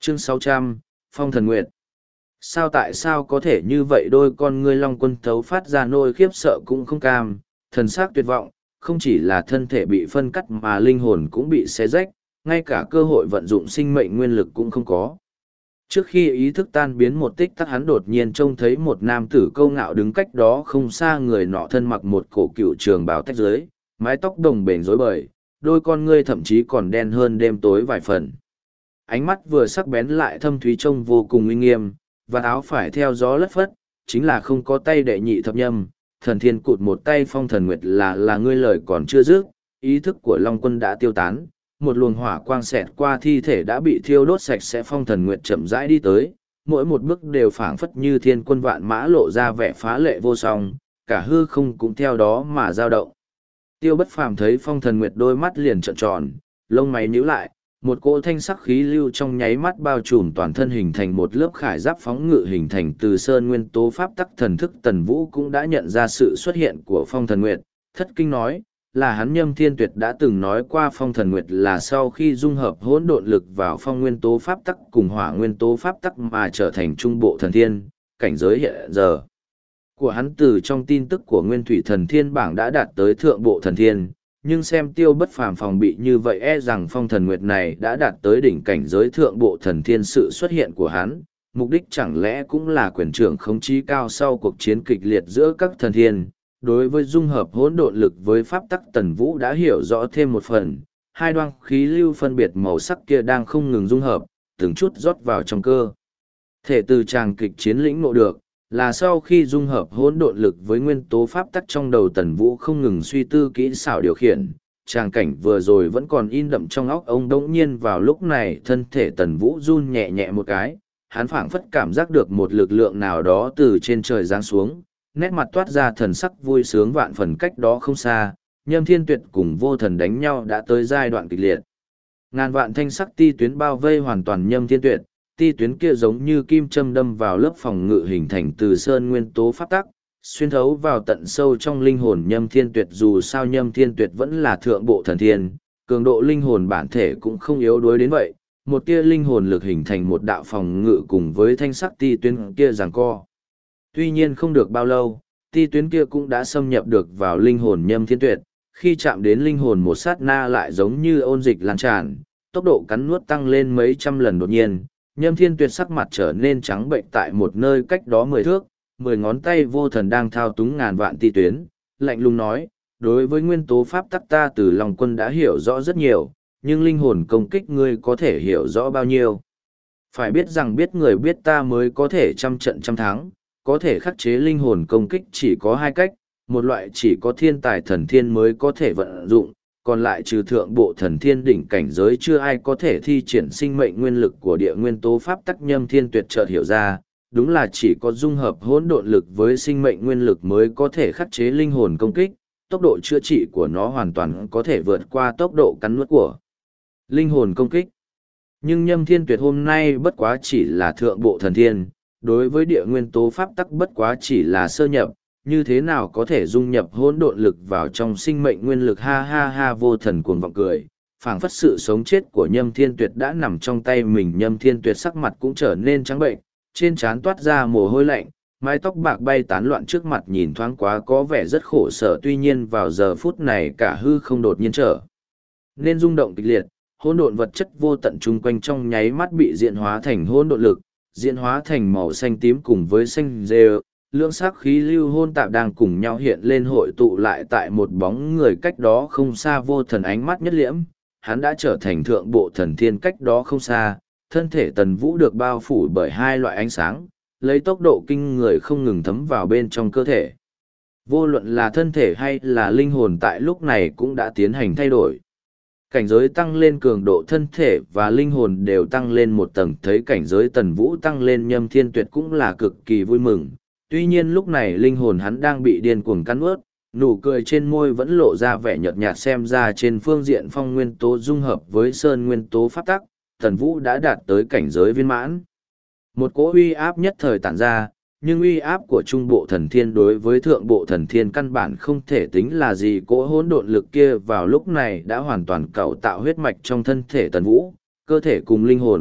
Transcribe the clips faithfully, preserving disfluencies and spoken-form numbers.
Chương sáu trăm, Phong Thần Nguyệt. Sao tại sao có thể như vậy, đôi con ngươi Long Quân thấu phát ra nỗi khiếp sợ cũng không cam, thần sắc tuyệt vọng, không chỉ là thân thể bị phân cắt mà linh hồn cũng bị xé rách, ngay cả cơ hội vận dụng sinh mệnh nguyên lực cũng không có. Trước khi ý thức tan biến một tích tắc, hắn đột nhiên trông thấy một nam tử câu ngạo đứng cách đó không xa, người nọ thân mặc một cổ cựu trường bào tách dưới, mái tóc đồng bền rối bời, đôi con ngươi thậm chí còn đen hơn đêm tối vài phần. Ánh mắt vừa sắc bén lại thâm thúy trông vô cùng uy nghiêm, và áo phải theo gió lất phất, chính là không có tay đệ nhị thập nhâm, thần thiên cụt một tay Phong Thần Nguyệt là là ngươi lời còn chưa dứt, ý thức của Long Quân đã tiêu tán, một luồng hỏa quang xẹt qua thi thể đã bị thiêu đốt sạch sẽ. Phong Thần Nguyệt chậm rãi đi tới, mỗi một bước đều phảng phất như thiên quân vạn mã, lộ ra vẻ phá lệ vô song, cả hư không cũng theo đó mà dao động. Tiêu Bất Phàm thấy Phong Thần Nguyệt, đôi mắt liền trợn tròn, lông mày nhíu lại, một cỗ thanh sắc khí lưu trong nháy mắt bao trùm toàn thân, hình thành một lớp khải giáp phóng ngự hình thành từ sơn nguyên tố pháp tắc thần thức. Tần Vũ cũng đã nhận ra sự xuất hiện của Phong Thần Nguyệt, thất kinh nói, là hắn. Nhâm Thiên Tuyệt đã từng nói qua Phong Thần Nguyệt là sau khi dung hợp hỗn độn lực vào phong nguyên tố pháp tắc cùng hỏa nguyên tố pháp tắc mà trở thành trung bộ thần thiên, cảnh giới hiện giờ của hắn từ trong tin tức của Nguyên Thủy Thần Thiên bảng đã đạt tới thượng bộ thần thiên, nhưng xem Tiêu Bất Phàm phòng bị như vậy, e rằng Phong Thần Nguyệt này đã đạt tới đỉnh cảnh giới thượng bộ thần thiên. Sự xuất hiện của hắn, mục đích chẳng lẽ cũng là quyền trưởng khống chí cao sau cuộc chiến kịch liệt giữa các thần thiên. Đối với dung hợp hỗn độn lực với pháp tắc, Tần Vũ đã hiểu rõ thêm một phần, hai đoan khí lưu phân biệt màu sắc kia đang không ngừng dung hợp, từng chút rót vào trong cơ thể từ tràng kịch chiến lĩnh ngộ được, là sau khi dung hợp hỗn độn lực với nguyên tố pháp tắc. Trong đầu Tần Vũ không ngừng suy tư kỹ xảo điều khiển, tràng cảnh vừa rồi vẫn còn in đậm trong óc ông. Đống nhiên vào lúc này, thân thể Tần Vũ run nhẹ nhẹ một cái, hắn phảng phất cảm giác được một lực lượng nào đó từ trên trời giáng xuống, nét mặt toát ra thần sắc vui sướng vạn phần. Cách đó không xa, Nhâm Thiên Tuyệt cùng Vô Thần đánh nhau đã tới giai đoạn kịch liệt. Ngàn vạn thanh sắc ti tuyến bao vây hoàn toàn Nhâm Thiên Tuyệt, ti tuyến kia giống như kim châm đâm vào lớp phòng ngự hình thành từ sơn nguyên tố pháp tắc, xuyên thấu vào tận sâu trong linh hồn Nhâm Thiên Tuyệt. Dù sao Nhâm Thiên Tuyệt vẫn là thượng bộ thần thiên, cường độ linh hồn bản thể cũng không yếu đuối đến vậy, một tia linh hồn lực hình thành một đạo phòng ngự cùng với thanh sắc ti tuyến kia giằng co. Tuy nhiên không được bao lâu, ti tuyến kia cũng đã xâm nhập được vào linh hồn Nhâm Thiên Tuyệt, khi chạm đến linh hồn một sát na lại giống như ôn dịch lan tràn, tốc độ cắn nuốt tăng lên mấy trăm lần. Đột nhiên, Nhâm Thiên Tuyệt sắc mặt trở nên trắng bệnh, tại một nơi cách đó mười thước, mười ngón tay Vô Thần đang thao túng ngàn vạn ti tuyến, lạnh lùng nói, đối với nguyên tố pháp tắc ta từ Long Quân đã hiểu rõ rất nhiều, nhưng linh hồn công kích ngươi có thể hiểu rõ bao nhiêu? Phải biết rằng biết người biết ta mới có thể trăm trận trăm thắng, có thể khắc chế linh hồn công kích chỉ có hai cách, một loại chỉ có thiên tài thần thiên mới có thể vận dụng, còn lại trừ thượng bộ thần thiên đỉnh cảnh giới chưa ai có thể thi triển sinh mệnh nguyên lực của địa nguyên tố pháp tắc. Nhâm Thiên Tuyệt chợt hiểu ra, đúng là chỉ có dung hợp hỗn độn lực với sinh mệnh nguyên lực mới có thể khắc chế linh hồn công kích, tốc độ chữa trị của nó hoàn toàn có thể vượt qua tốc độ cắn nuốt của linh hồn công kích. Nhưng Nhâm Thiên Tuyệt hôm nay bất quá chỉ là thượng bộ thần thiên, đối với địa nguyên tố pháp tắc bất quá chỉ là sơ nhập, như thế nào có thể dung nhập hỗn độn lực vào trong sinh mệnh nguyên lực? Ha ha ha! Vô Thần cuồng vọng cười, phảng phất sự sống chết của Nhâm Thiên Tuyệt đã nằm trong tay mình. Nhâm Thiên Tuyệt sắc mặt cũng trở nên trắng bệnh, trên trán toát ra mồ hôi lạnh, mái tóc bạc bay tán loạn trước mặt, nhìn thoáng quá có vẻ rất khổ sở. Tuy nhiên vào giờ phút này cả hư không đột nhiên trở nên rung động kịch liệt, hỗn độn vật chất vô tận chung quanh trong nháy mắt bị diễn hóa thành hỗn độn lực, diễn hóa thành màu xanh tím cùng với xanh rêu, lưỡng sắc khí lưu hôn tạp đang cùng nhau hiện lên, hội tụ lại tại một bóng người cách đó không xa. Vô Thần ánh mắt nhất liễm, hắn đã trở thành thượng bộ thần thiên. Cách đó không xa, thân thể Tần Vũ được bao phủ bởi hai loại ánh sáng, lấy tốc độ kinh người không ngừng thấm vào bên trong cơ thể. Vô luận là thân thể hay là linh hồn tại lúc này cũng đã tiến hành thay đổi. Cảnh giới tăng lên, cường độ thân thể và linh hồn đều tăng lên một tầng. Thấy cảnh giới Tần Vũ tăng lên, Nhâm Thiên Tuyệt cũng là cực kỳ vui mừng. Tuy nhiên lúc này linh hồn hắn đang bị điên cuồng cắn ướt, nụ cười trên môi vẫn lộ ra vẻ nhợt nhạt. Xem ra trên phương diện phong nguyên tố dung hợp với sơn nguyên tố pháp tắc, Tần Vũ đã đạt tới cảnh giới viên mãn. Một cỗ uy áp nhất thời tản ra, nhưng uy áp của trung bộ thần thiên đối với thượng bộ thần thiên căn bản không thể tính là gì. Cỗ hỗn độn lực kia vào lúc này đã hoàn toàn cấu tạo huyết mạch trong thân thể Tần Vũ, cơ thể cùng linh hồn,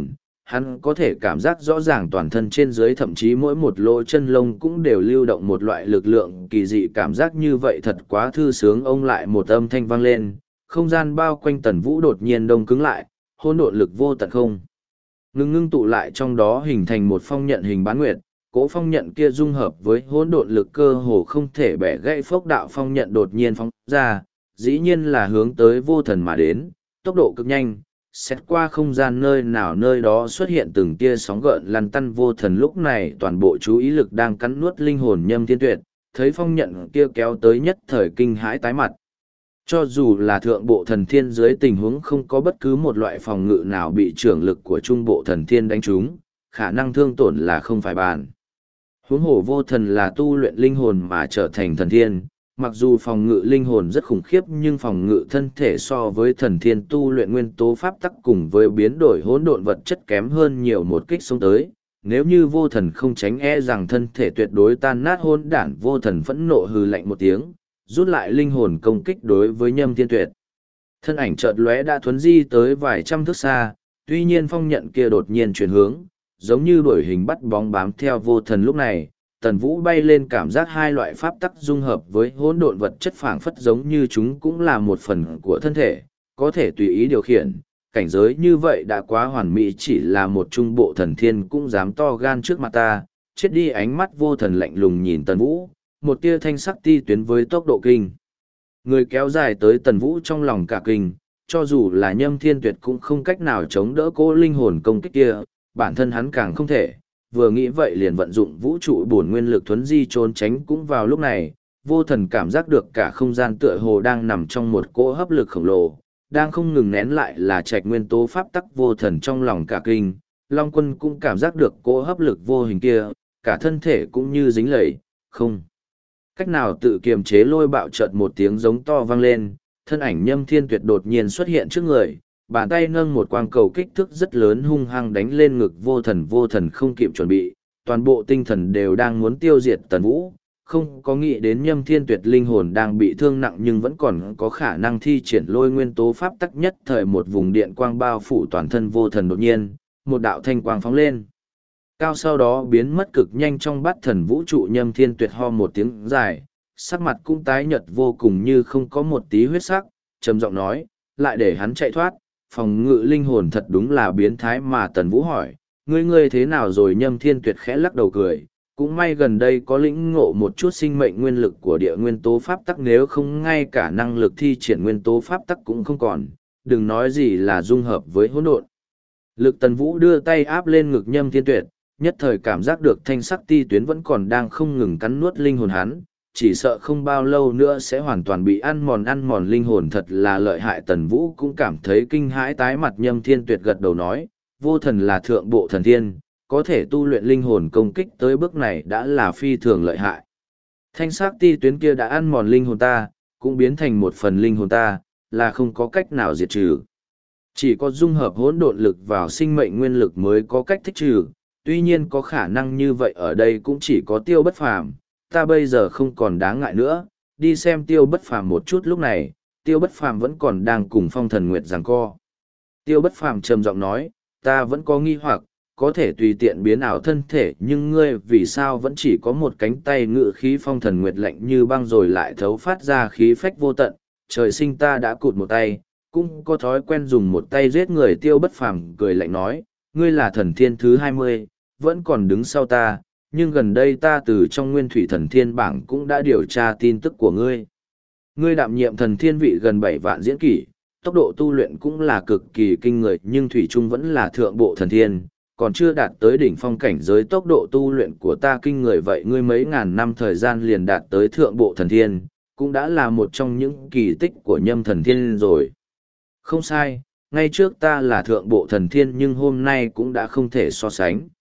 hắn có thể cảm giác rõ ràng toàn thân trên dưới thậm chí mỗi một lỗ chân lông cũng đều lưu động một loại lực lượng kỳ dị. Cảm giác như vậy thật quá thư sướng. Ông lại một âm thanh vang lên, không gian bao quanh Tần Vũ đột nhiên đông cứng lại, hỗn độn lực vô tận không ngưng ngưng tụ lại trong đó hình thành một phong nhận hình bán nguyệt. Cỗ phong nhận kia dung hợp với hỗn độn lực cơ hồ không thể bẻ gãy. Phốc đạo phong nhận đột nhiên phóng ra, dĩ nhiên là hướng tới vô thần mà đến, tốc độ cực nhanh, xét qua không gian nơi nào nơi đó xuất hiện từng tia sóng gợn lăn tăn. Vô thần lúc này toàn bộ chú ý lực đang cắn nuốt linh hồn Nhâm Thiên Tuyệt, thấy phong nhận kia kéo tới nhất thời kinh hãi tái mặt. Cho dù là thượng bộ thần thiên dưới tình huống không có bất cứ một loại phòng ngự nào bị trưởng lực của trung bộ thần thiên đánh trúng, khả năng thương tổn là không phải bàn. Huống hồ vô thần là tu luyện linh hồn mà trở thành thần thiên, mặc dù phòng ngự linh hồn rất khủng khiếp nhưng phòng ngự thân thể so với thần thiên tu luyện nguyên tố pháp tắc cùng với biến đổi hỗn độn vật chất kém hơn nhiều một kích xông tới. Nếu như vô thần không tránh e rằng thân thể tuyệt đối tan nát. Hôn đản. Vô thần phẫn nộ hừ lạnh một tiếng, rút lại linh hồn công kích đối với Nhâm Thiên Tuyệt. Thân ảnh chợt lóe đã thuấn di tới vài trăm thước xa, tuy nhiên phong nhận kia đột nhiên chuyển hướng, giống như đuổi hình bắt bóng bám theo vô thần. Lúc này, Tần Vũ bay lên, cảm giác hai loại pháp tắc dung hợp với hỗn độn vật chất phảng phất giống như chúng cũng là một phần của thân thể, có thể tùy ý điều khiển. Cảnh giới như vậy đã quá hoàn mỹ, chỉ là một trung bộ thần thiên cũng dám to gan trước mặt ta. Chết đi. Ánh mắt vô thần lạnh lùng nhìn Tần Vũ, một tia thanh sắc ti tuyến với tốc độ kinh người kéo dài tới. Tần Vũ trong lòng cả kinh, cho dù là Nhâm Thiên Tuyệt cũng không cách nào chống đỡ cô linh hồn công kích kia, bản thân hắn càng không thể. Vừa nghĩ vậy liền vận dụng vũ trụ bổn nguyên lực thuấn di trốn tránh. Cũng vào lúc này, vô thần cảm giác được cả không gian tựa hồ đang nằm trong một cỗ hấp lực khổng lồ, đang không ngừng nén lại là trạch nguyên tố pháp tắc. Vô thần trong lòng cả kinh, Long Quân cũng cảm giác được cỗ hấp lực vô hình kia, cả thân thể cũng như dính lầy, không cách nào tự kiềm chế. Lôi bạo chợt một tiếng giống to vang lên, thân ảnh Nhâm Thiên Tuyệt đột nhiên xuất hiện trước người, bàn tay nâng một quang cầu kích thước rất lớn hung hăng đánh lên ngực vô thần. Vô thần không kịp chuẩn bị, toàn bộ tinh thần đều đang muốn tiêu diệt Tần Vũ, không có nghĩ đến Nhâm Thiên Tuyệt linh hồn đang bị thương nặng nhưng vẫn còn có khả năng thi triển lôi nguyên tố pháp tắc. Nhất thời một vùng điện quang bao phủ toàn thân vô thần. Đột nhiên, một đạo thanh quang phóng lên cao, sau đó biến mất cực nhanh trong bát thần vũ trụ. Nhâm Thiên Tuyệt ho một tiếng dài, sắc mặt cũng tái nhợt vô cùng như không có một tí huyết sắc, trầm giọng nói, lại để hắn chạy thoát, phòng ngự linh hồn thật đúng là biến thái mà. Tần Vũ hỏi, ngươi ngươi thế nào rồi? Nhâm Thiên Tuyệt khẽ lắc đầu cười, cũng may gần đây có lĩnh ngộ một chút sinh mệnh nguyên lực của địa nguyên tố pháp tắc, nếu không ngay cả năng lực thi triển nguyên tố pháp tắc cũng không còn, đừng nói gì là dung hợp với hỗn độn lực. Tần Vũ đưa tay áp lên ngực Nhâm Thiên Tuyệt, nhất thời cảm giác được thanh sắc ti tuyến vẫn còn đang không ngừng cắn nuốt linh hồn hắn, chỉ sợ không bao lâu nữa sẽ hoàn toàn bị ăn mòn. Ăn mòn linh hồn thật là lợi hại. Tần Vũ cũng cảm thấy kinh hãi tái mặt. Nhâm Thiên Tuyệt gật đầu nói, vô thần là thượng bộ thần thiên, có thể tu luyện linh hồn công kích tới bước này đã là phi thường lợi hại. Thanh sắc ti tuyến kia đã ăn mòn linh hồn ta, cũng biến thành một phần linh hồn ta, là không có cách nào diệt trừ. Chỉ có dung hợp hỗn độn lực vào sinh mệnh nguyên lực mới có cách thích trừ. Tuy nhiên có khả năng như vậy ở đây cũng chỉ có Tiêu Bất Phàm. Ta bây giờ không còn đáng ngại nữa, đi xem Tiêu Bất Phàm một chút. Lúc này, Tiêu Bất Phàm vẫn còn đang cùng Phong Thần Nguyệt giằng co. Tiêu Bất Phàm trầm giọng nói, ta vẫn có nghi hoặc, có thể tùy tiện biến ảo thân thể nhưng ngươi vì sao vẫn chỉ có một cánh tay? Ngự khí Phong Thần Nguyệt lạnh như băng rồi lại thấu phát ra khí phách vô tận, trời sinh ta đã cụt một tay, cũng có thói quen dùng một tay giết người. Tiêu Bất Phàm cười lạnh nói, ngươi là thần thiên thứ hai mươi, vẫn còn đứng sau ta, nhưng gần đây ta từ trong nguyên thủy thần thiên bảng cũng đã điều tra tin tức của ngươi. Ngươi đảm nhiệm thần thiên vị gần bảy vạn diễn kỷ, tốc độ tu luyện cũng là cực kỳ kinh người nhưng thủy trung vẫn là thượng bộ thần thiên, còn chưa đạt tới đỉnh phong cảnh giới. Tốc độ tu luyện của ta kinh người vậy, ngươi mấy ngàn năm thời gian liền đạt tới thượng bộ thần thiên, cũng đã là một trong những kỳ tích của Nhâm thần thiên rồi. Không sai, ngay trước ta là thượng bộ thần thiên nhưng hôm nay cũng đã không thể so sánh.